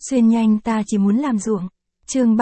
Xuyên nhanh ta chỉ muốn làm ruộng. Chương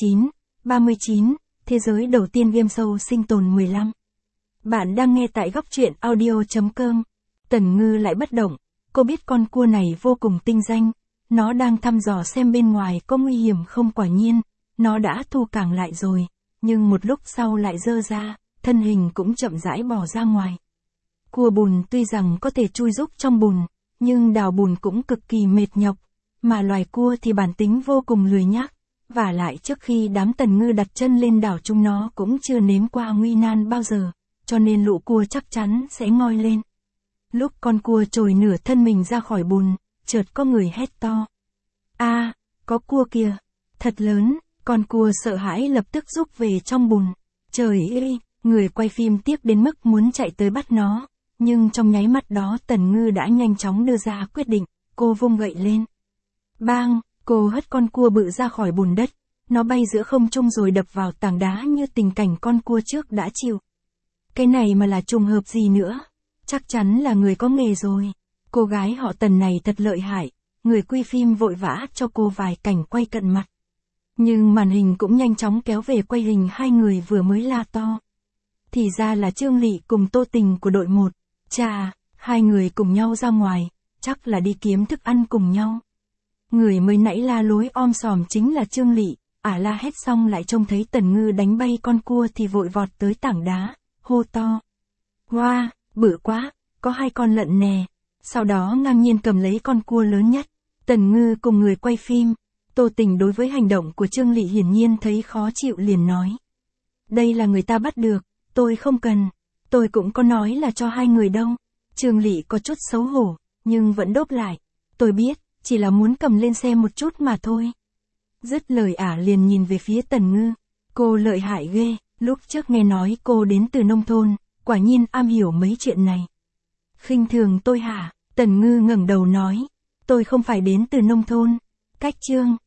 39, thế giới đầu tiên game show sinh tồn 15. Bạn đang nghe tại góc truyện audio.com. Tần Ngư lại bất động, cô biết con cua này vô cùng tinh danh, nó đang thăm dò xem bên ngoài có nguy hiểm không. Quả nhiên, nó đã thu cảng lại rồi, nhưng một lúc sau lại dơ ra, thân hình cũng chậm rãi bò ra ngoài. Cua bùn tuy rằng có thể chui rúc trong bùn, nhưng đào bùn cũng cực kỳ mệt nhọc, mà loài cua thì bản tính vô cùng lười nhác, vả lại trước khi đám Tần Ngư đặt chân lên đảo chúng nó cũng chưa nếm qua nguy nan bao giờ, cho nên lũ cua chắc chắn sẽ ngoi lên. Lúc con cua trồi nửa thân mình ra khỏi bùn, chợt có người hét to. A, có cua kìa, thật lớn, con cua sợ hãi lập tức rúc về trong bùn. Trời ơi, người quay phim tiếc đến mức muốn chạy tới bắt nó, nhưng trong nháy mắt đó Tần Ngư đã nhanh chóng đưa ra quyết định, cô vung gậy lên. Bang, cô hất con cua bự ra khỏi bùn đất, nó bay giữa không trung rồi đập vào tảng đá như tình cảnh con cua trước đã chịu. Cái này mà là trùng hợp gì nữa, chắc chắn là người có nghề rồi. Cô gái họ Tần này thật lợi hại, người quay phim vội vã cho cô vài cảnh quay cận mặt. Nhưng màn hình cũng nhanh chóng kéo về quay hình hai người vừa mới la to. Thì ra là Trương Lị cùng Tô Tình của đội 1, chà, hai người cùng nhau ra ngoài, chắc là đi kiếm thức ăn cùng nhau. Người mới nãy la lối om sòm chính là Trương Lị, la hét xong lại trông thấy Tần Ngư đánh bay con cua thì vội vọt tới tảng đá, hô to. Wow, bự quá, có 2 con lận nè. Sau đó ngang nhiên cầm lấy con cua lớn nhất. Tần Ngư cùng người quay phim, Tô Tình đối với hành động của Trương Lị hiển nhiên thấy khó chịu liền nói. Đây là người ta bắt được, tôi không cần, tôi cũng có nói là cho 2 người đâu. Trương Lị có chút xấu hổ, nhưng vẫn đốp lại. Tôi biết, chỉ là muốn cầm lên xem một chút mà thôi. Dứt lời liền nhìn về phía Tần Ngư. Cô lợi hại ghê, lúc trước nghe nói cô đến từ nông thôn, quả nhiên am hiểu mấy chuyện này. Khinh thường tôi hả? Tần Ngư ngẩng đầu nói. Tôi không phải đến từ nông thôn. Cách Trương